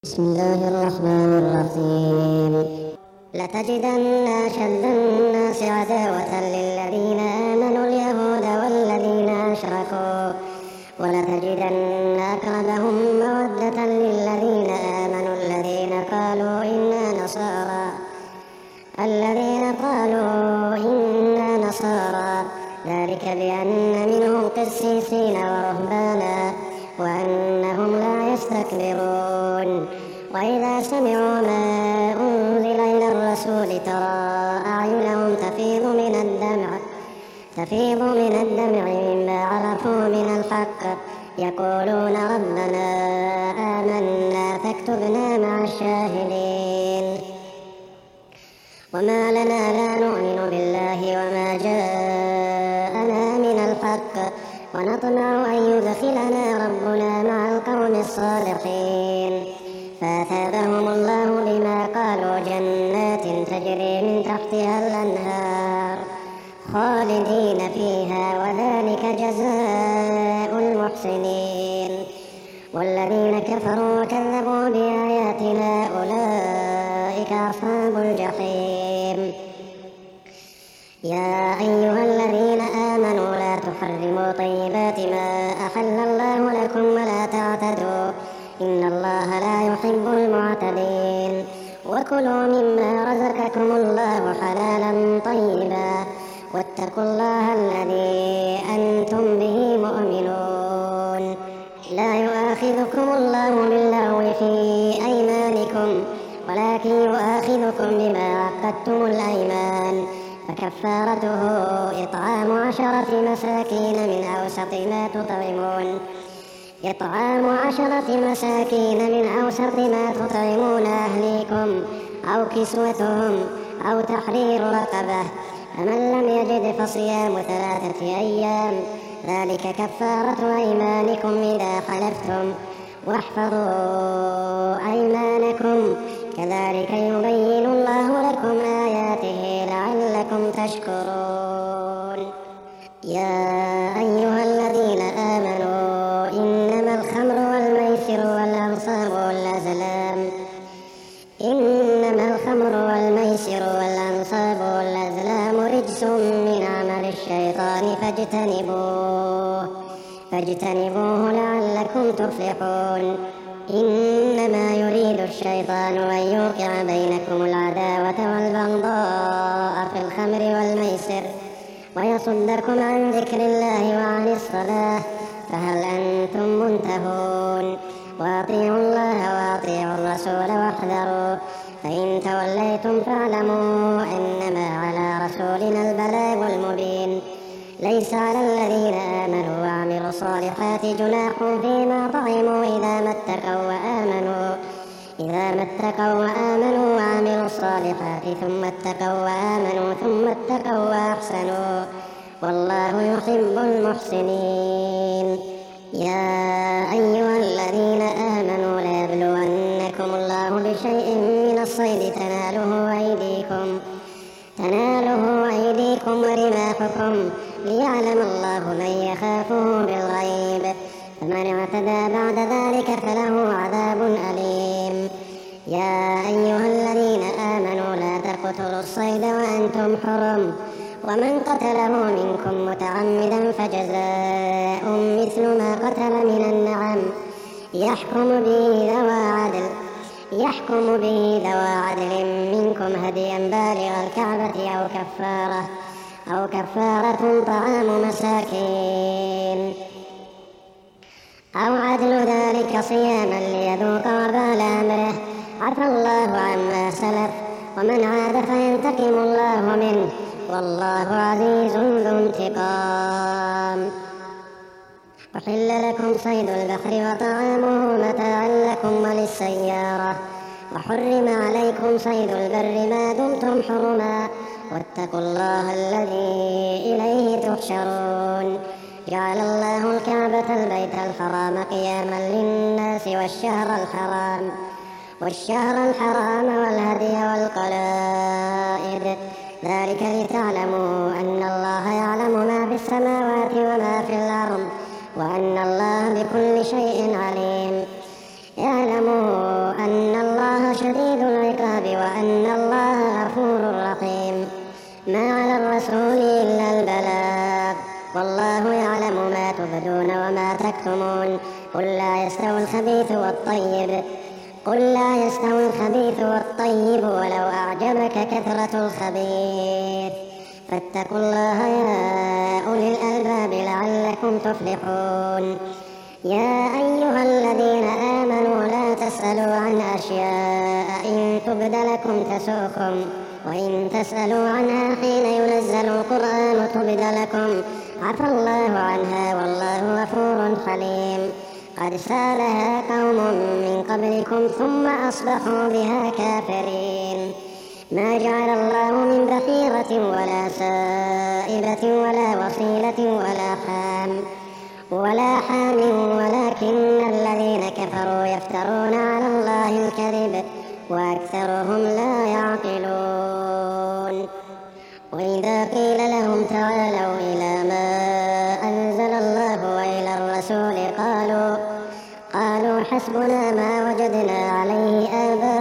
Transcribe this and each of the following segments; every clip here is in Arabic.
بسم الله الرحمن الرحيم. لتجدن أشد الناس عداوة للذين آمنوا اليهود والذين أشركوا ولتجدن أقربهم مودة للذين آمنوا الذين قالوا إنا نصارى ذلك بأن منهم قسيسين ورهبانا وأنهم لا يستكبرون. وإذا سمعوا ما أنزل إلى الرسول ترى أعينهم تفيض من الدمع مما عرفوا من الحق يقولون ربنا آمنا فاكتبنا مع الشاهدين. وما لنا لا نؤمن بالله وما جاءنا من الحق ونطمع أن يدخلنا ربنا مع القوم الصالحين. فأثابهم الله بما قالوا جنات تجري من تحتها الأنهار خالدين فيها وذلك جزاء المحسنين. والذين كفروا وكذبوا بآياتنا أولئك أصحاب الجحيم. يا أيها الذين آمنوا لا تحرموا طيبات ما أحل الله لكم ولا تعتدوا إن الله لا يحب المعتدين. وكلوا مما رزقكم الله حلالا طيبا واتقوا الله الذي أنتم به مؤمنون. لا يؤاخذكم الله باللغو في أيمانكم ولكن يؤاخذكم بما عقدتم الأيمان فكفارته إطعام 10 مساكين من أوسط ما تطعمون أهليكم أو كسوتهم أو تحرير رقبة فمن لم يجد فصيام 3 أيام ذلك كفارة أيمانكم إذا حلفتم واحفظوا أيمانكم كذلك يبين الله لكم آياته لعلكم تشكرون. يا أيها الذين آمنوا إنما الخمر والميسر والأنصاب والأزلام رجس من عمل الشيطان فاجتنبوه لعلكم تفلحون. إنما يريد الشيطان أن يوقع بينكم العداوة والبغضاء في الخمر والميسر ويصدكم عن ذكر الله وعن الصلاة فهل أنتم منتهون. وأطيعوا الله وأطيعوا الرسول واحذروا فإن توليتم فاعلموا أنما على رسولنا البلاغ المبين. ليس على الذين آمنوا وعملوا الصالحات جناح فيما طعموا إذا ما اتقوا وآمنوا وعملوا الصالحات ثم اتقوا وآمنوا ثم اتقوا وأحسنوا والله يحب المحسنين. يا أيها الذين آمنوا لا يبلونكم الله بشيء من الصيد تناله أيديكم ورماحكم ليعلم الله من يخافه بالغيب فمن اعتدى بعد ذلك فله عذاب أليم. يا أيها الذين آمنوا لا تقتلوا الصيد وأنتم حرم ومن قتله منكم متعمدا فجزاء مثل ما قتل من النعم يحكم به ذوى عدل منكم هديا بالغ الكعبة أو كفارة طعام مساكين أو عدل ذلك صياما ليذوق وبال أمره عفى الله عما سلف ومن عاد فينتقم الله منه والله عزيز ذو انتقام. أحل لكم صيد البحر وطعامه متاعا لكم وللسيارة وحرم عليكم صيد البر ما دمتم حرما واتقوا الله الذي إليه تحشرون. جعل الله الكعبة البيت الحرام قياما للناس والشهر الحرام والهدي والقلائد ذلك لتعلموا أن الله يعلم ما في السماوات وما في الأرض وأن الله بكل شيء عليم. اعلموا أن تكتمون. قل لا يستوي الخبيث والطيب ولو أعجبك كثرة الخبيث. فاتقوا الله يا أولي الألباب لعلكم تفلحون. يا أيها الذين آمنوا لا تسألوا عن أشياء إن تبد لكم تسؤكم، وإن تسألوا عنها حين ينزل القرآن تبد لكم عفى الله عنها والله غفور حليم. قد سألها قوم من قبلكم ثم أصبحوا بها كافرين. ما جعل الله من بحيرة ولا سائبة ولا وصيلة ولا حام ولكن الذين كفروا يفترون على الله الكذب وأكثرهم لا يعقلون. وإذا قيل لهم تعالوا إلى ما أنزل الله وإلى الرسول قالوا حسبنا ما وجدنا عليه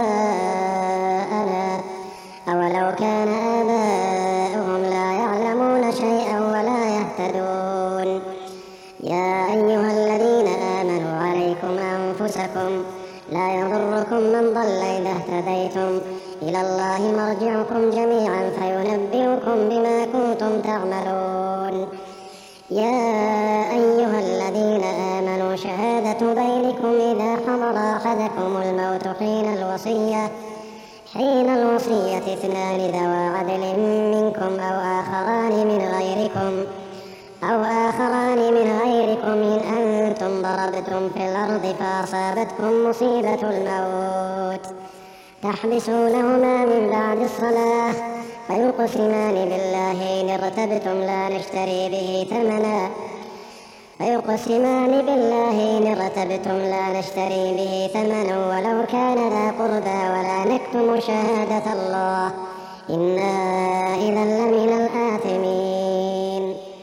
آباءنا أولو كان آباؤهم لا يعلمون شيئا ولا يهتدون. يا أيها الذين آمنوا عليكم أنفسكم لا يضركم من ضل إذا اهتديتم إلى الله مرجعكم جميعا فينبئكم بما كنتم تعملون. يا أيها الذين آمنوا شهادة بينكم إذا حضر أحدكم الموت حين الوصية 2 ذوى عدل منكم أو آخران من غيركم إن أنتم ضربتم في الأرض فأصابتكم مصيبة الموت تحبسونهما من بعد الصلاة فيقسمان بالله إن ارتبتم لا نشتري به ثمنا ولو كان ذا قربى ولا نكتم شهادة الله إنا إذا لمن الآثمين.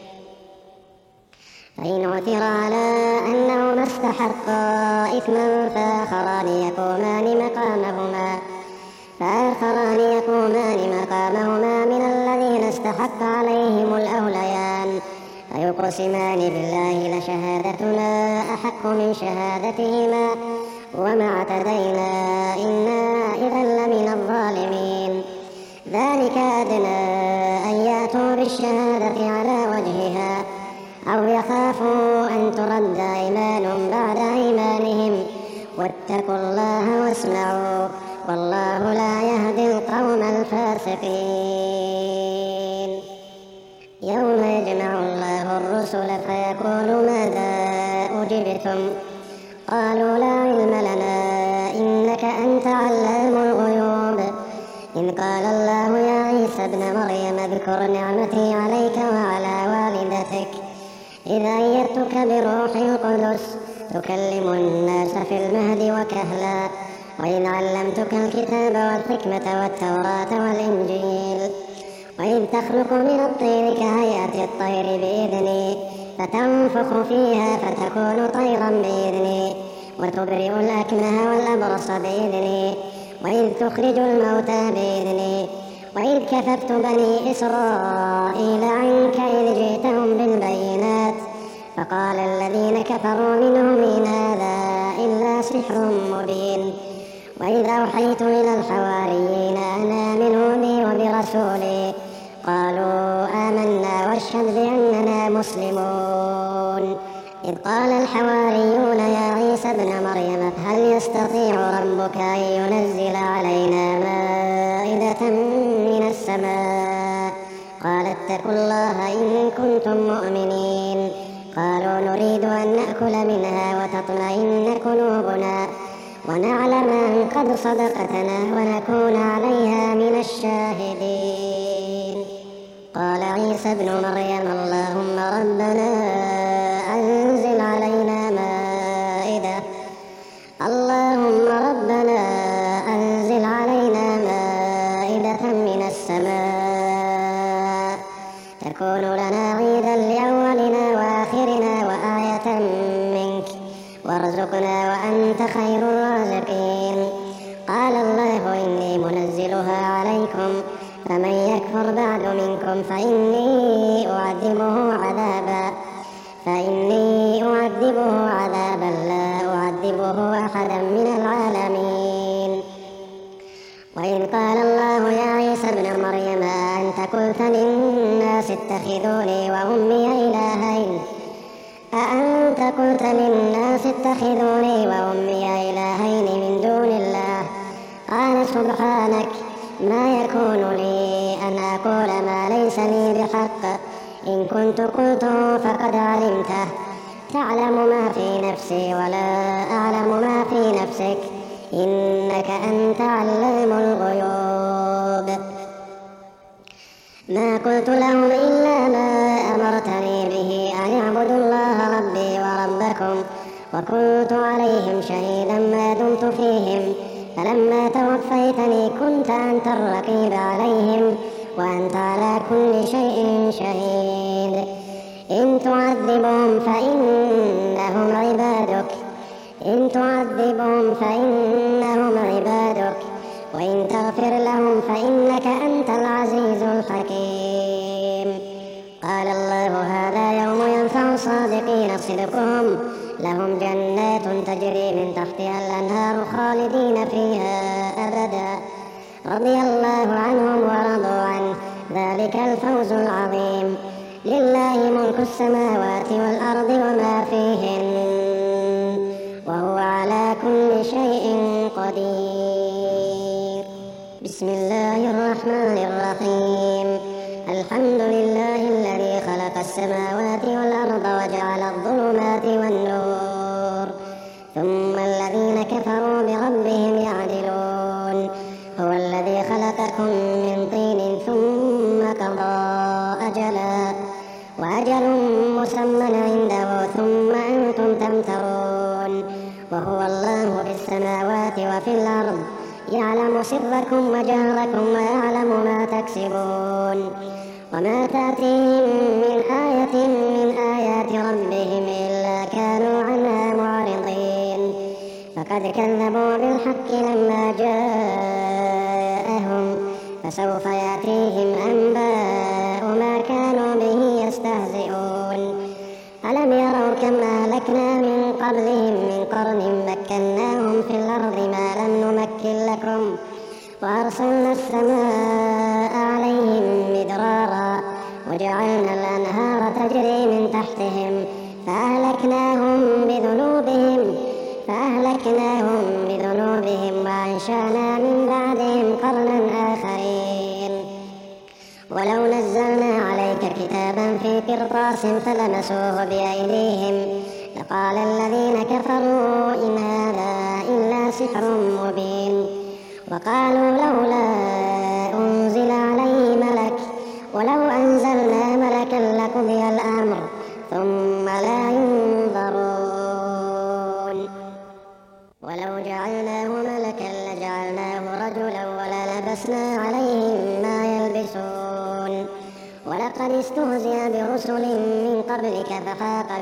فإن عثر على أنهما استحقا إثما فآخران يقومان مقامهما من الذين استحق عليهم الأوليان فيقسمان بالله لشهادتنا أحق من شهادتهما وما اعتدينا إنا إذا لمن الظالمين. ذلك أدنى أن يأتوا بالشهادة على وجهها أو يخافوا أن ترد أيمان بعد أيمانهم واتقوا الله واسمعوا والله لا يهدي القوم الفاسقين. يوم يجمع الله الرسل فيقول ماذا أجبتم قالوا لا علم لنا إنك أنت علام الغيوب. إذ قال الله يا عيسى ابن مريم اذكر نعمتي عليك وعلى والدتك إذ أيدتك بروح القدس تكلم الناس في المهد وكهلا وإذ علمتك الكتاب والحكمة والتوراة والإنجيل وإذ تخلق من الطين كهيئة الطير بإذني فتنفخ فيها فتكون طيرا بإذني وتبرئ الأكمه والأبرص بإذني وإذ تخرج الموتى بإذني وإذ كففت بني إسرائيل عنك إذ جئتهم بالبينات فقال الذين كفروا منهم إن هذا إلا سحر مبين. وإذ أوحيت إلى الحواريين أن آمنوا بي وبرسولي قالوا آمنا واشهد بأننا مسلمون. إذ قال الحواريون يا عيسى ابن مريم هل يستطيع ربك أن ينزل علينا مائدة من السماء قال اتقوا الله إن كنتم مؤمنين. قالوا نريد أن نأكل منها وتطمئن قلوبنا ونعلم أن قد صدقتنا ونكون عليها من الشاهدين. قال عيسى ابن مريم اللهم ربنا أنزل علينا مائدة من السماء تكون لنا عيدا لأولنا وآخرنا وآية منك وارزقنا وأنت خير الرازقين. قال الله إني منزلها عليكم فمن يكفر بعد منكم فإني أعذبه أعذبه عذابا لا أعذبه أحدا من العالمين. وإذ قال الله يا عيسى ابن مريم أأنت قلت للناس اتخذوني وأمي إلهين من دون الله؟ قال سبحانك ما يكون لي أن أقول ما ليس لي بحق، إن كنت قلته فقد علمته، تعلم ما في نفسي ولا أعلم ما في نفسك، إنك أنت علام الغيوب. ما قلت لهم إلا ما أمرتني به أن اعبدوا الله ربي وربكم، وكنت عليهم شهيدا ما دمت فيهم، فلما توفيتني كنت أنت الرقيب عليهم وأنت على كل شيء شهيد. إن تعذبهم فإنهم عبادك، وإن تغفر لهم فإنك أنت العزيز الحكيم. قال الله هذا يوم ينفع الصادقين صدقهم، لهم جنات تجري من تحتها الأنهار خالدين فيها أبدا، رضي الله عنهم ورضوا عنه، ذلك الفوز العظيم. لله ملك السماوات والأرض وما فيهن، وهو على كل شيء قدير. بسم الله الرحمن الرحيم. الحمد لله الذي خلق السماوات والأرض وجعل الظلمات والنور، ثم الذين كفروا بربهم يعدلون. هو الذي خلقكم من طين ثم قضى أجلا، وأجل مسمى عنده ثم أنتم تمترون. وهو الله في السماوات وفي الأرض، يعلم سركم وجهركم ويعلم ما تكسبون. وما تأتيهم من آية من آيات ربهم إلا كانوا عنها معرضين، فقد كذبوا بالحق لما جاءهم، فسوف يأتيهم أنباء ما كانوا به يستهزئون. ألم يروا كم أهلكنا من قبلهم من قرن مكناهم في الأرض ما لم نمكن لكم، وأرسلنا السماء عليهم مدرارا، وجعلنا الأنهار تجري من تحتهم، فأهلكناهم بذنوبهم وأنشأنا من بعدهم قرنا آخرين. ولو نزلنا عليك كتابا في قرطاس فلمسوه بأيديهم لقال الذين كفروا إن هذا إلا سحر مبين. وقالوا لولا أنزل عليه ملك، ولو أنزلنا ملكا لقضي الأمر ثم لا ينظرون. ولو جعلناه ملكا لجعلناه رجلا وللبسنا عليهم ما يلبسون. ولقد استهزئ برسل من قبلك فحاق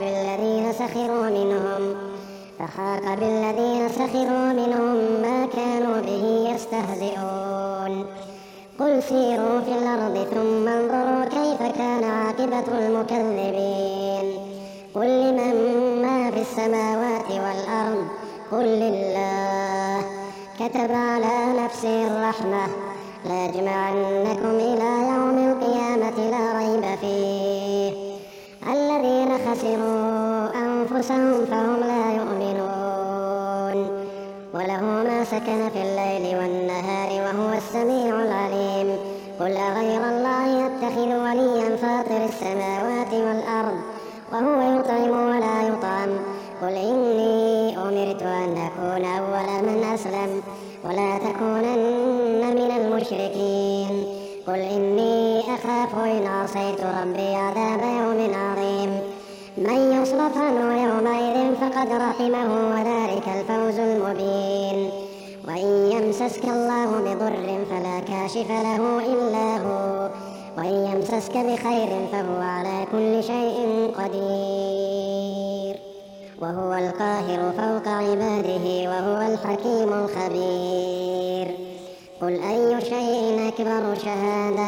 بالذين سخروا منهم ما كانوا به يستهزئون. قل سيروا في الأرض ثم انظروا كيف كان عاقبة المكذبين. قل لمن ما في السماوات والأرض، قل لله. كتب على نفسه الرحمة ليجمعنكم إلى يوم القيامة لا ريب فيه. الذين خسروا أنفسهم فهم لا يؤمنون. وله ما سكن في الليل والنهار وهو السميع العليم. قل أغير الله يتخذ وليا فاطر السماوات والأرض وهو يطعم ولا يطعم. قل إني أمرت أن أكون أول من أسلم ولا تكونن من المشركين. قل إني أخاف إن عصيت ربي عذاب يوم عظيم. من يصرف عنه يومئذ فقد رحمه وذلك الفوز المبين. وإن يمسسك الله بضر فلا كاشف له إلا هو، وإن يمسسك بخير فهو على كل شيء قدير. وهو القاهر فوق عباده وهو الحكيم الخبير. قل أي شيء أكبر شهادة؟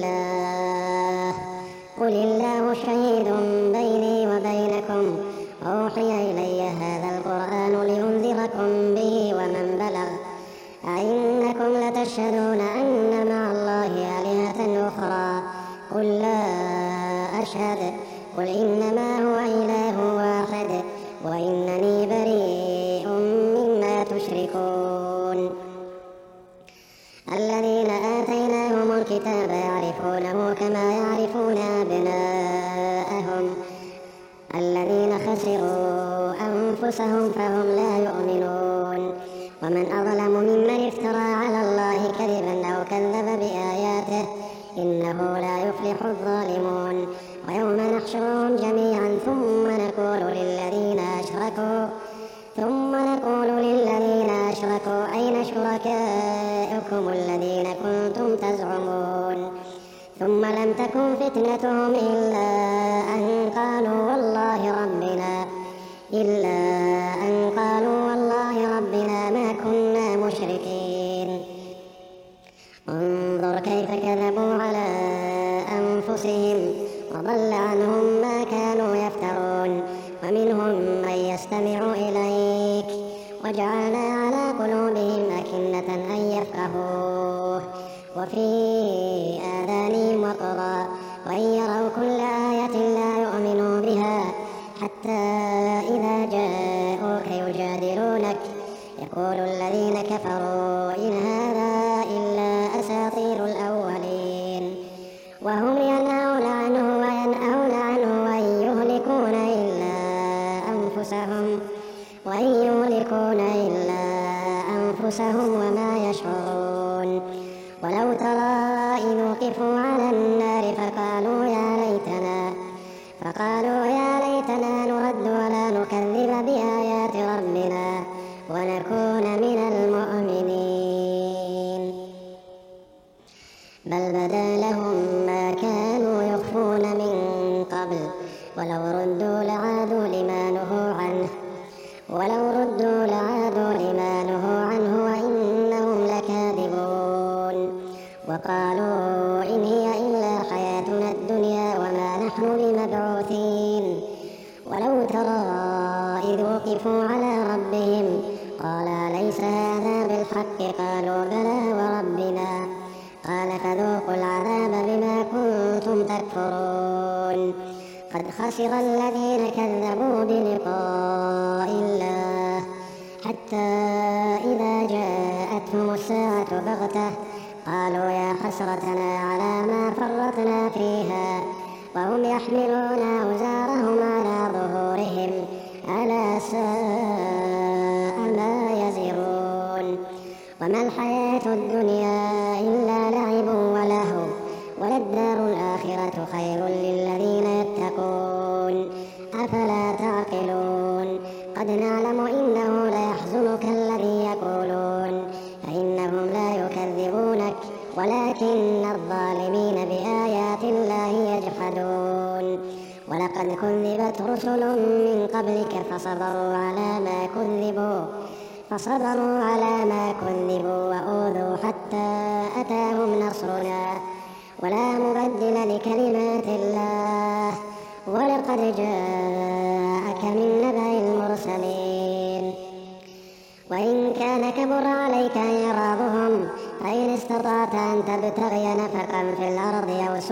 قل الله شهيد بيني وبينكم ويشهدون أن مع الله آلهة أخرى قل لا أشهد قل إنما هو إله واحد وإنني بريء مما تشركون. الذين آتيناهم الكتاب يعرفونه كما يعرفون أبناءهم الذين خسروا أنفسهم فهم لا يؤمنون. ومن أظلم ممن افترى على الله كذبا أو كذب بآياته إنه لا يفلح الظالمون. ويوم نحشرهم جميعا ثم نقول للذين أشركوا أين شركاؤكم الذين كنتم تزعمون ثم لم تكن فتنتهم إلا أن قالوا والله ربنا ما كنا مشركين. انظر كيف كذبوا على أنفسهم وضل عنهم ما كانوا يفترون. ومنهم من يستمع إليك وجعلنا على قلوبهم أكنة أن يفقهوه وفي آذانهم وقرا وإن يروا كل آية لا يؤمنوا بها حتى إذا جاءوك يجادلونك يقول الذين كفروا إن هذا إلا أساطير الأولين وهم ينهون عنه وإن يهلكون أنفسهم وما يشعرون. ولو ترى إذ وقفوا على النار فقالوا يا ليتنا نرد ولا نكذب بآيات ربنا ونكون من المؤمنين. بل بدا لهم ما كانوا يخفون من قبل ولو ردوا لعادوا لما نهوا عنه وإنهم لكاذبون. وقالوا إن هي إلا حياتنا الدنيا وما نحن بمبعوثين. ولو ترى إذ وقفوا على ربهم قال أليس هذا بالحق قالوا بلى وربنا قال فذوقوا العذاب بما كنتم تكفرون. قد خسر الذين كذبوا بلقاء الله حتى إذا جاءتهم الساعة بغتة قالوا يا حسرتنا على ما فرطنا فيها وهم يحملون أوزارهم على ظهورهم ألا ساء ما يزرون. وما الحياة الدنيا إلا لعب ولهو وللدار الآخرة خير للذين يتقون أفلا تعقلون. قد نعلم إنه ليحزنك الذي يقولون فإنهم لا يكذبونك ولكن الظالمين بآيات الله يجحدون. ولقد كذبت رسل من قبلك فصبروا على ما كذبوا وأوذوا حتى أتاهم نصرنا ولا مبدل لكلمات الله ولقد جاءك من نبأ المرسلين. وإن كان كبر عليك إعراضهم فإن استطعت أن تبتغي نفقا في الأرض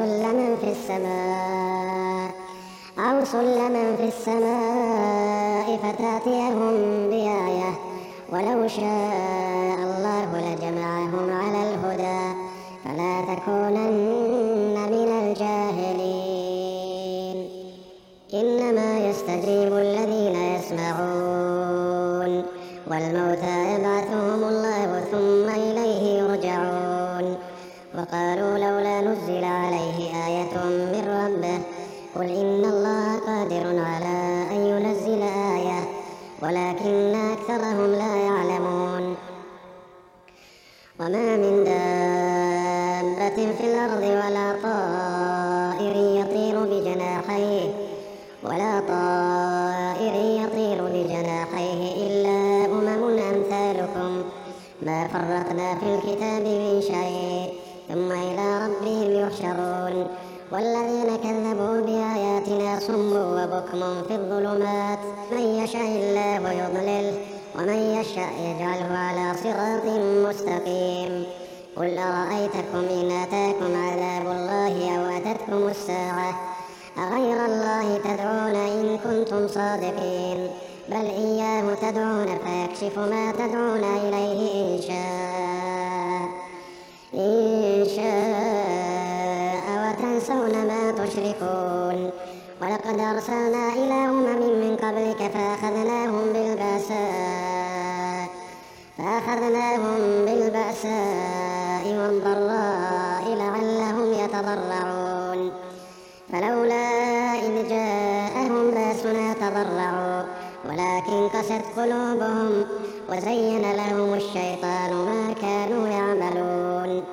أو سلما في السماء فتأتيهم بآية ولو شاء الله لجمعهم على الهدى فلا تكونن من الجاهلين. إنما يستجيب الذين يسمعون والموتى يبعثهم الله ثم إليه يرجعون. وقالوا لولا نزل عليه آية من ربه قل إن الله قادر على أن ينزل آية ولكن أكثرهم لا يعلمون. وما من دابة في الأرض ولا طائر يطير بجناحيه إلا أمم أمثالكم ما فرطنا في الكتاب من شيء ثم إلى ربهم يحشرون. والذين كذبوا بآياتنا صم وبكم في الظلمات من يشاء الله يضلله ومن يشاء يجعله على صراط مستقيم. قل أرأيتكم إن أتاكم عذاب الله أو أتتكم الساعة أغير الله تدعون إن كنتم صادقين بل إياه تدعون فيكشف ما تدعون إليه إن شاء وتنسون ما تشركون. ولقد أرسلنا إلى أمم من قبلك فأخذناهم بالبأساء والضراء لعلهم يتضرعون فلولا إذ جاءهم بأسنا تضرعوا ولكن قست قلوبهم وزين لهم الشيطان ما كانوا يعملون.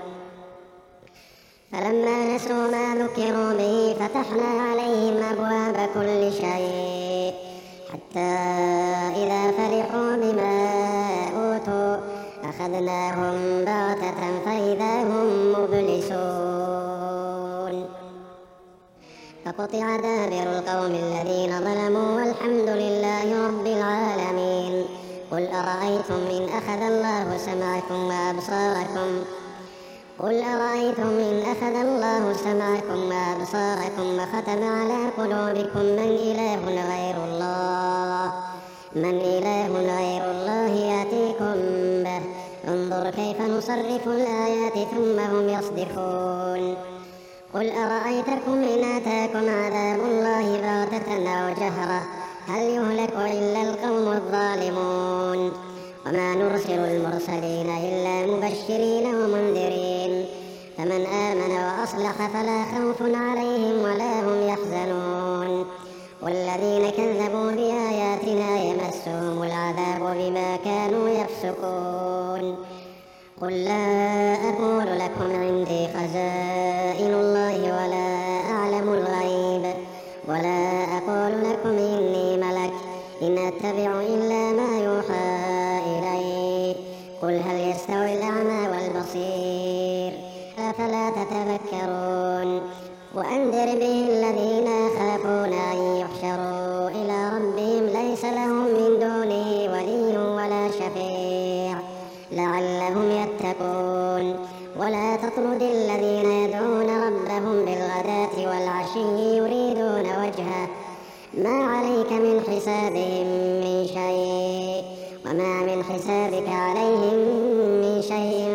فلما نسوا ما ذكروا به فتحنا عليهم أبواب كل شيء حتى إذا فرحوا بما أوتوا أخذناهم بغتة فإذا هم مبلسون. فقطع دابر القوم الذين ظلموا والحمد لله رب العالمين. قل أرأيتم إن أخذ الله سمعكم وأبصاركم وختم على قلوبكم من إله غير الله يأتيكم به انظر كيف نصرف الآيات ثم هم يصدفون. قل أرأيتكم إن أتاكم عذاب الله بغتة أو جهرة هل يهلك إلا القوم الظالمون. وما نرسل المرسلين إلا مبشرين ومنذرين فمن آمن وأصلح فلا خوف عليهم ولا هم يحزنون. والذين كذبوا بآياتنا يمسهم العذاب بما كانوا يفسقون. قل لا أقول لكم عندي خزائن الله ولا أعلم الغيب ولا أقول لكم إني ملك إن أتبع إلا ما يوحى إلي. قل هل يستوي الأعمى والبصير أفلا تتذكرون. وأنذر به الذين يخافون أن يحشروا إلى ربهم ليس لهم من دونه ولي ولا شفيع لعلهم يتقون. ولا تطرد الذين يدعون ربهم بالغداة والعشي يريدون وجهه ما عليك من حسابهم من شيء وما من حسابك عليهم من شيء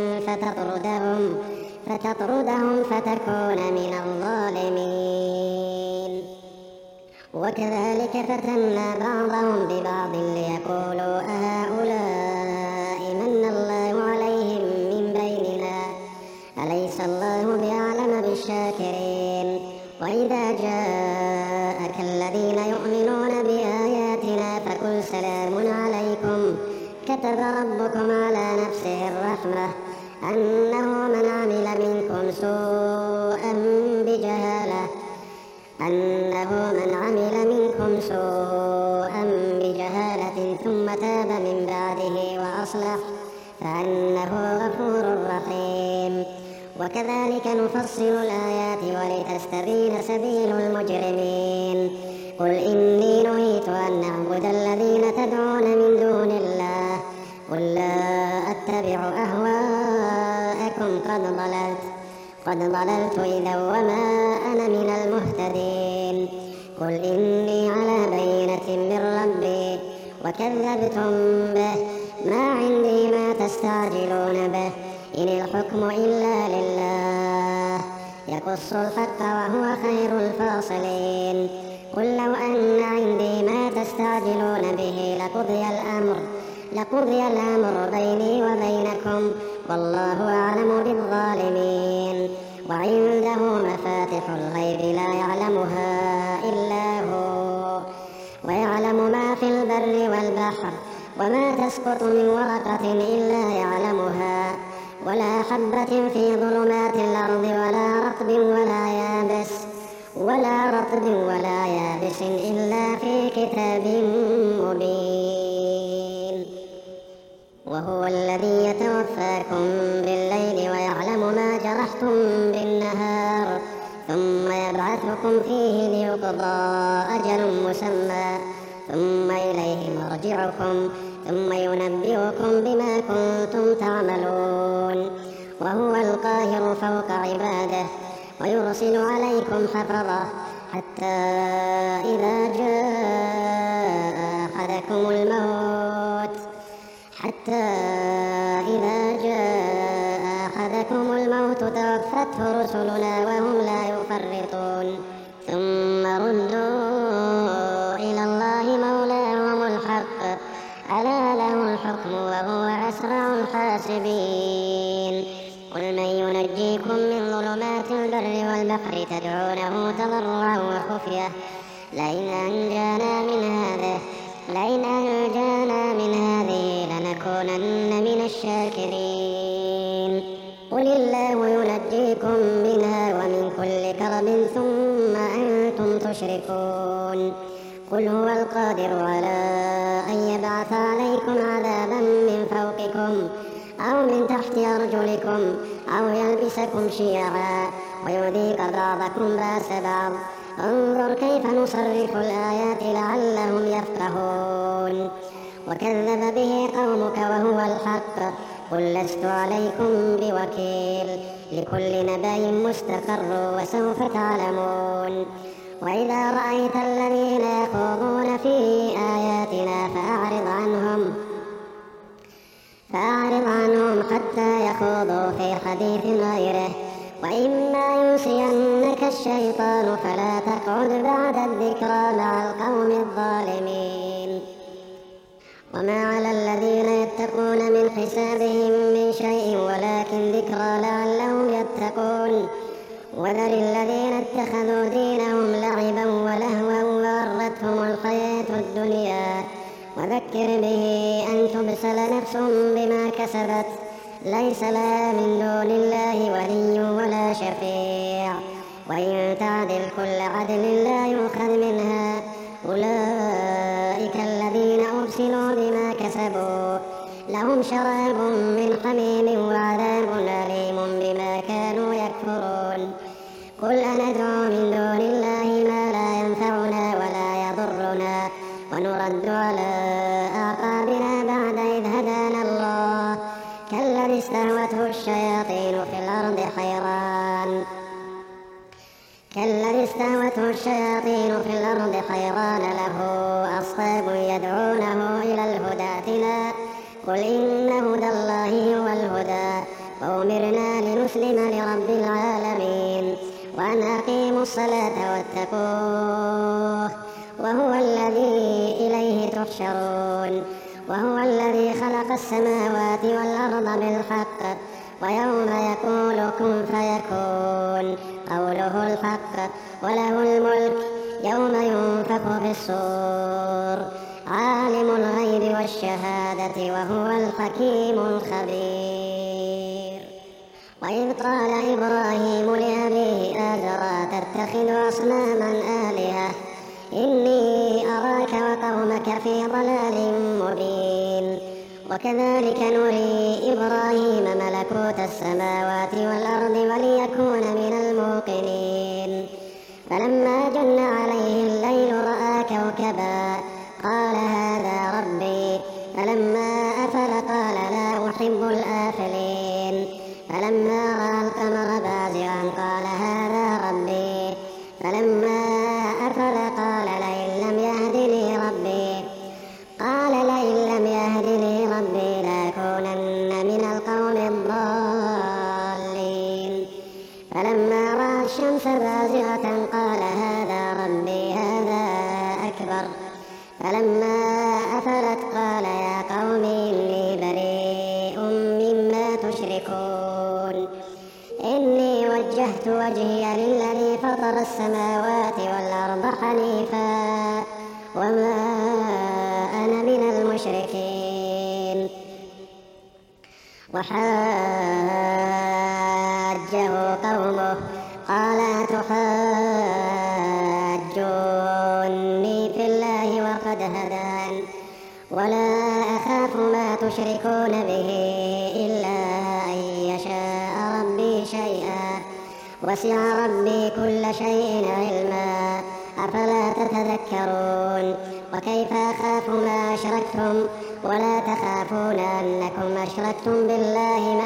فتطردهم فتكون من الظالمين. وكذلك فتنا بعضهم ببعض ليقولوا أهؤلاء من الله عليهم من بيننا أليس الله بأعلم بالشاكرين. وإذا جاءك الذين يؤمنون بآياتنا فقل سلام عليكم كتب ربكم على نفسه الرحمة أنه من عمل منكم سوءا بجهالة ثم تاب من بعده وأصلح فإنه غفور رحيم. وكذلك نفصل الآيات ولتستبين سبيل المجرمين. قل إني نهيت أن أعبد الذين تدعون من دون الله قل لا أتبع أهواءكم قد ضللت إذا وما أنا من المهتدين. قل إني على بينة من ربي وكذبتم به ما عندي ما تستعجلون به إن الحكم إلا لله يقص الحق وهو خير الفاصلين. قل لو أن عندي ما تستعجلون به لقضي الأمر بيني وبينكم والله أعلم بالظالمين. وعنده مفاتح الغيب لا يعلمها إلا هو ويعلم ما في البر والبحر وما تسقط من ورقة إلا يعلمها ولا حبة في ظلمات الأرض ولا رطب ولا يابس إلا في كتاب مبين. وهو الذي يتوفاكم بالليل ويعلم ما جرحتم بالنهار ثم يبعثكم فيه ليقضى أجل مسمى ثم إليه مرجعكم ثم ينبئكم بما كنتم تعملون. وهو القاهر فوق عباده ويرسل عليكم حفظة حتى إذا جاء أحدكم الموت توفته رسلنا وهم لا يفرطون ثم ردوا إلى الله مولاهم الحق ألا له الحكم وهو أسرع الحاسبين قل من ينجيكم من ظلمات البر والبحر تدعونه تضرعا وخفية لئن أنجانا من هذه لنكونن من الشاكرين قل الله ينجيكم منها ومن كل كرب ثم أنتم تشركون قل هو القادر على أن يبعث عليكم عذابا من فوقكم أو من تحت أرجلكم أو يلبسكم شيعا ويذيق بعضكم بأس بعض انظر كيف نصرف الآيات لعلهم يفقهون وكذب به قومك وهو الحق قل لست عليكم بوكيل لكل نبأ مستقر وسوف تعلمون وإذا رأيت الذين يخوضون في آياتنا فأعرض عنهم حتى يخوضوا في حديث غيره وإما ينسينك الشيطان فلا تقعد بعد الذكرى مع القوم الظالمين وما على الذين يتقون من حسابهم من شيء ولكن ذكرى لعلهم يتقون وذر الذين اتخذوا دينهم لعبا ولهوا وغرتهم الحياة الدنيا وذكر به أن تبسل نفس بما كسبت ليس لها من دون الله ولي ولا شفيع وإن تعدل كل عدل لا يؤخذ منها أولئك الذين أبسلوا بما كسبوا لهم شراب من حميم وعذاب أليم بما كانوا يكفرون قل أندعو من دون الله ما لا ينفعنا ولا يضرنا ونرد على أعقابنا بعد إذ هدانا الله كالذي استهوته الشياطين في الأرض حيران له أصحاب يدعونه إلى الهدى ائتنا قل إن هدى الله هو الهدى وأمرنا لنسلم لرب العالمين وأن أقيموا الصلاة واتقوه وهو الذي إليه تحشرون وهو الذي خلق السماوات والأرض بالحق ويوم يقول كن فيكون قوله الحق وله الملك يوم ينفخ في الصور عالم الغيب والشهادة وهو الحكيم الخبير وإذ قال إبراهيم لأبيه آزر تتخذ أصناما آلهة إني أراك وقومك في ضلال مبين وكذلك نري إبراهيم ملكوت السماوات والأرض وليكون من الموقنين فلما جن عليه الليل رأى كوكبا قال هذا ربي فلما أفل قال لا أحب الآفلين فلما رأى القمر بازغا قال هذا ربي فلما أفل قال لئن لم يهدني ربي لأكونن من القوم الضالين فلما رأى الشمس بازغة قال هذا ربي هذا أكبر فلما أفلت قال يا قوم إني بريء مما تشركون إني وجهت وجهي للذي فطر السماوات والأرض حنيفا وما أنا من المشركين وحاجه قومه قال تحاجوني في الله وقد هدان ولا أخاف ما تشركون به إلا أن يشاء ربي شيئا وسع ربي كل شيء علما أفلا تتذكرون وكيف أخاف ما أشركتم ولا تخافون أنكم أشركتم بالله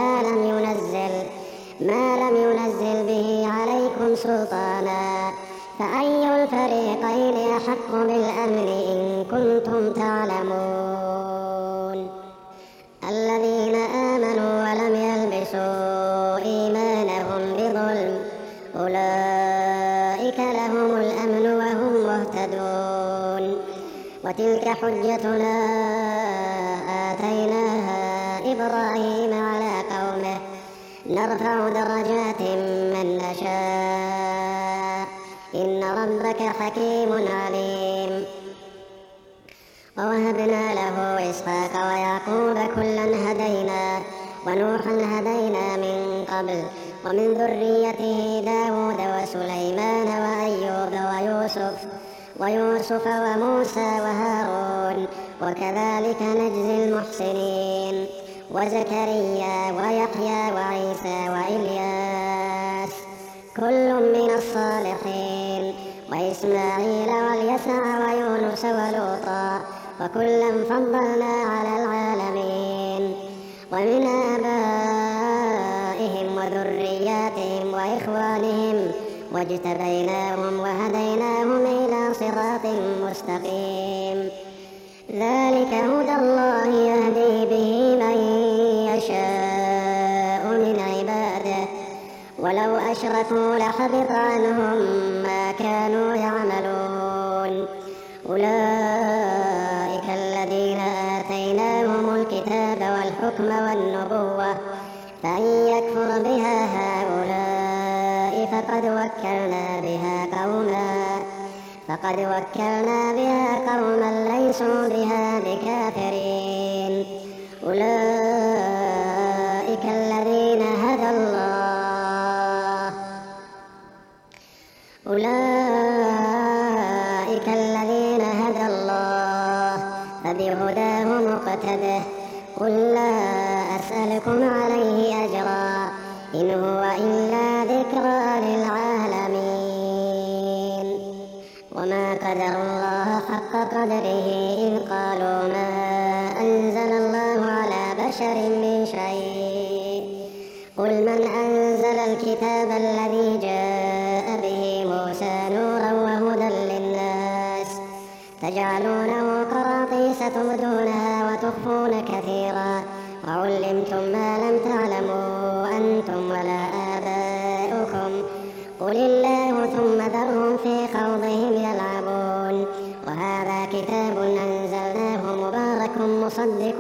ما لم ينزل به عليكم سلطانا، فأي الفريقين أحق بالأمن إن كنتم تعلمون. الذين آمنوا ولم يلبسوا إيمانهم بظلم أولئك لهم الأمن وهم مهتدون. وتلك حجتنا آتيناها إبراهيم على قومه نرفع درجات من نشاء إن ربك حكيم عليم. ووهبنا له إسحاق ويعقوب كلا هدينا ونوحا هدينا من قبل ومن ذريته داود وسليمان وأيوب ويوسف وموسى وهارون وكذلك نجزي المحسنين وزكريا ويحيى وعيسى وإلياس كل من الصالحين وإسماعيل واليسع ويونس ولوطا وكلا فضلنا على العالمين. ومن آبائهم وذرياتهم وإخوانهم واجتبيناهم وهديناهم إلى صراط مستقيم. ذلك هدى الله يهدي به من يشاء من عباده ولو أشركوا لحبط عنهم ما كانوا يعملون. أولئك الذين آتيناهم الكتاب والحكم والنبوة فإن يكفر بها هؤلاء فقد وكلنا بها قوما ليسوا بها بكافرين. أولئك الذين هدى الله فبهداه مقتده. قل لا أسألكم عليه أجرا إن هو إلا ذكرى للعالمين. وما قدر الله حق قدره إذ قالوا ما أنزل الله على بشر من شيء. قل من أنزل الكتاب الذي جاء به موسى نورا وهدى للناس تجعلونه قراطيس تبدونها وتخفون كثيرا وعلمتم ما لم تعلموا أنتم ولا آباؤكم قل الله ثم ذرهم في خوضهم يلعبون. وهذا كتاب أنزلناه مبارك مصدق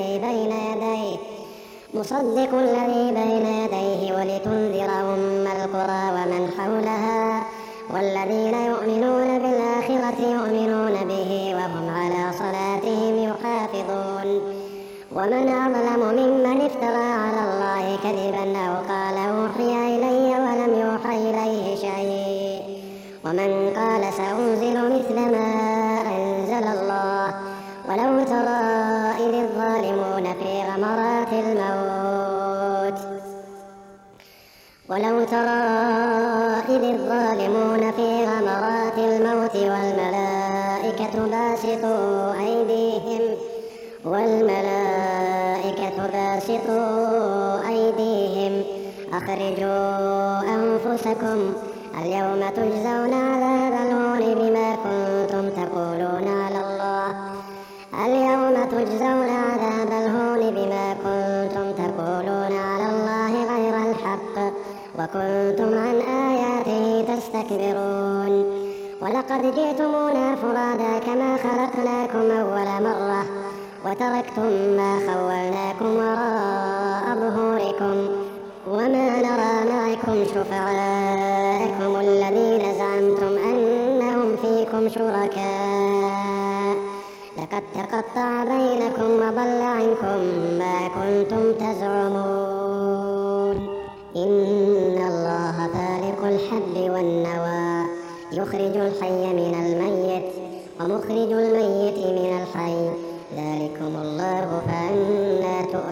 الذي بين يديه ولتنذر أم القرى ومن حولها والذين يؤمنون بالآخرة يؤمنون به وهم على صلاتهم يحافظون. ومن أظلم ممن افترى على الله كذبا أو قال أوحي إلي ولم يوحى إليه شيء ومن قال سأنزل مثل ما أنزل الله. ولو ترى إذ الظالمون في غمرات الموت والملائكة باسطوا أيديهم أخرجوا أنفسكم اليوم تجزون عذاب الهون بما كنتم تقولون على الله غير الحق وكنتم عن آياته تستكبرون. ولقد جئتمونا فرادا كما خلقناكم أول مرة وتركتم ما خولناكم وراء ظهوركم وما نرى معكم شفعاءكم الذين زعمتم أنهم فيكم شركاء لقد تقطع بينكم وضل عنكم ما كنتم تزعمون. إن الله فالق الحب والنوى يخرج الحي من الميت ومخرج الميت من الحي ذلكم الله فأنا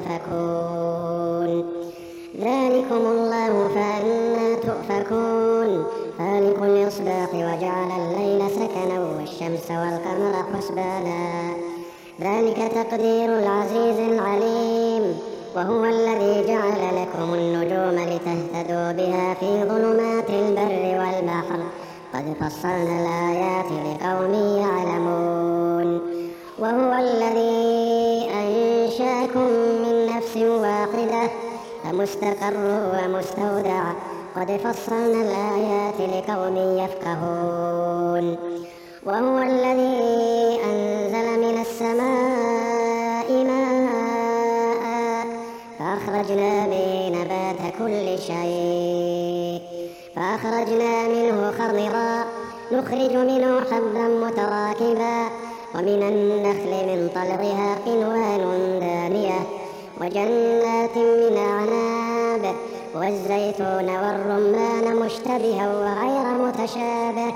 تؤفكون. فالق الإصباح وجعل الليل سكنا والشمس والقمر حسبانا ذلك تقدير العزيز العليم. وهو الذي جعل لكم النجوم لتهتدوا بها في ظلمات البر والبحر، قد فصلنا الآيات لقوم يعلمون. وهو الذي أنشأكم من نفس واحدة فمستقر ومستودع، قد فصلنا الآيات لقوم يفقهون. وهو الذي أنزل من السماء ماء فأخرجنا به نبات كل شيء، فأخرجنا منه خضرا نخرج منه حبا متراكبا، ومن النخل من طلعها قنوان دانية، وجنات من أعناب، والزيتون والرمان مشتبها وغير متشابه.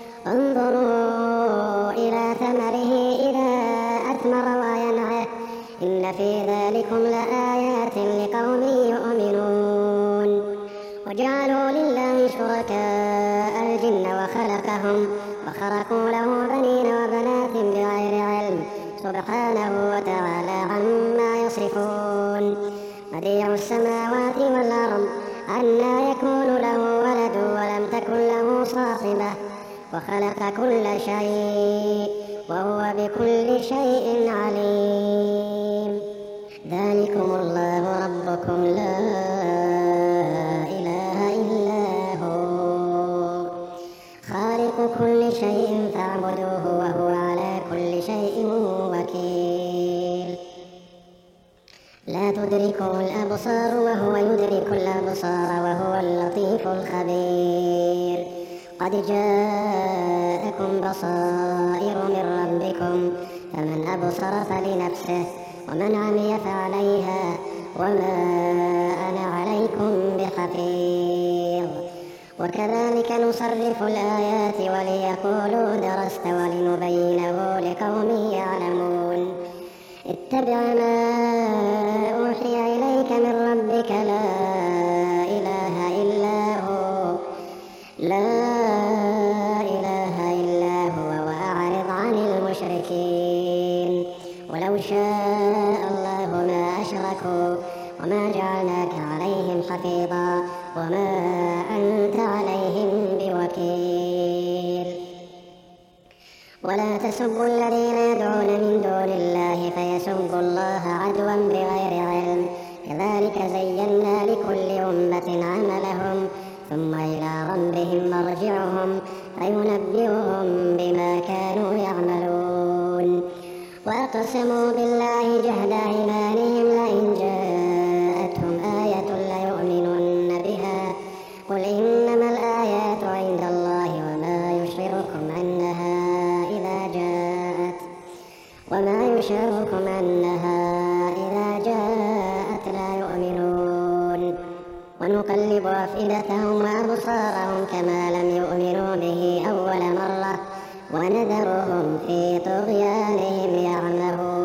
انظروا إلى ثمره إذا أثمر وينعه، إن في ذلكم لآيات لقوم يؤمنون. وجعلوا لله شركاء الجن وخلقهم وخرقوا له بنين وبنات بغير علم، سبحانه وتعالى عما يصفون. بديع السماوات والأرض، أنى يكون له ولد ولم تكن له صاحبة، وخلق كل شيء وهو بكل شيء عليم. ذلكم الله ربكم لا إله إلا هو، خالق كل شيء فاعبدوه وهو على كل شيء وكيل. لا تدركه الأبصار وهو يدرك الأبصار وهو اللطيف الخبير. قد جاءكم بصائر من ربكم، فمن أبصر فلنفسه ومن عمي فعليها، وما أنا عليكم بحفيظ. وكذلك نصرف الآيات وليقولوا درست ولنبينه لقوم يعلمون. اتبع ما أوحي إليك من ربك لا إله إلا هو، لا إله إلا هو، وأعرض عن المشركين. ولو شاء الله ما أشركوا وما جعلناك عليهم حفيظا وما أنت عليهم بوكيل. ولا تسبوا الذين يدعون من دون الله فيسبوا الله عدوا بغير علم، كذلك زينا لكل أمة عملهم ثم إلى ربهم مرجعهم فينبئهم بما كانوا يعملون. وأقسموا بالله جهد أيمانهم لئن جاءتهم آية ليؤمنن بها، قل إنما الآيات عند الله وما يشعركم أنها إذا جاءت لا يؤمنون. ونقلب أفئدتهم وأبصارهم كما لم يؤمنوا به أول مرة ونذرهم في طغيانهم يعمهون.